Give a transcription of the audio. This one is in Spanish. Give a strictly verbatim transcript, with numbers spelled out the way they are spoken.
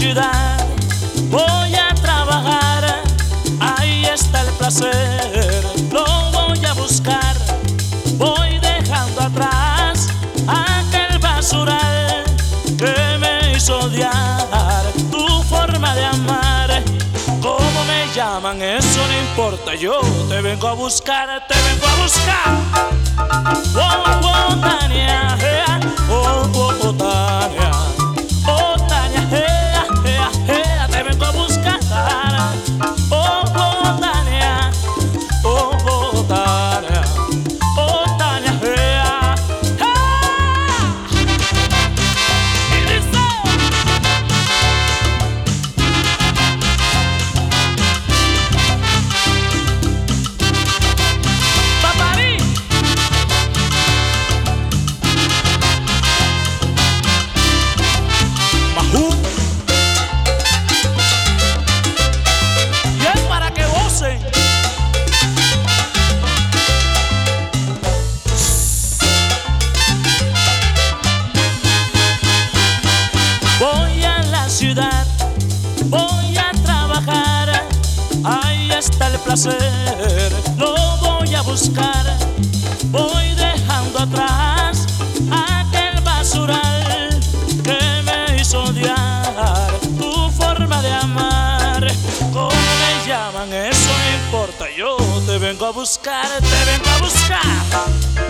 ciudad, voy a trabajar, ahí está el placer, lo voy a buscar. Voy dejando atrás aquel basural que me hizo odiar tu forma de amar. ¿Cómo me llaman? Eso no importa, yo te vengo a buscar, te vengo a buscar. Oh, oh, Tania, ea, oh, oh, oh, Tania, oh, Tania, ea, ea, ea, te vengo a buscar. Oh, oh, Tania, oh, oh, Tania, oh, Tania, ea, ea. Y dice: Paparí. Majú. Bien, para que gocen. Voy a la ciudad, voy a trabajar, ahí está el placer, lo voy a buscar. Voy dejando atrás aquel basural que me hizo odiar tu forma de amar. ¿Cómo me llaman? Eso no importa, yo te vengo a buscar, te vengo a buscar.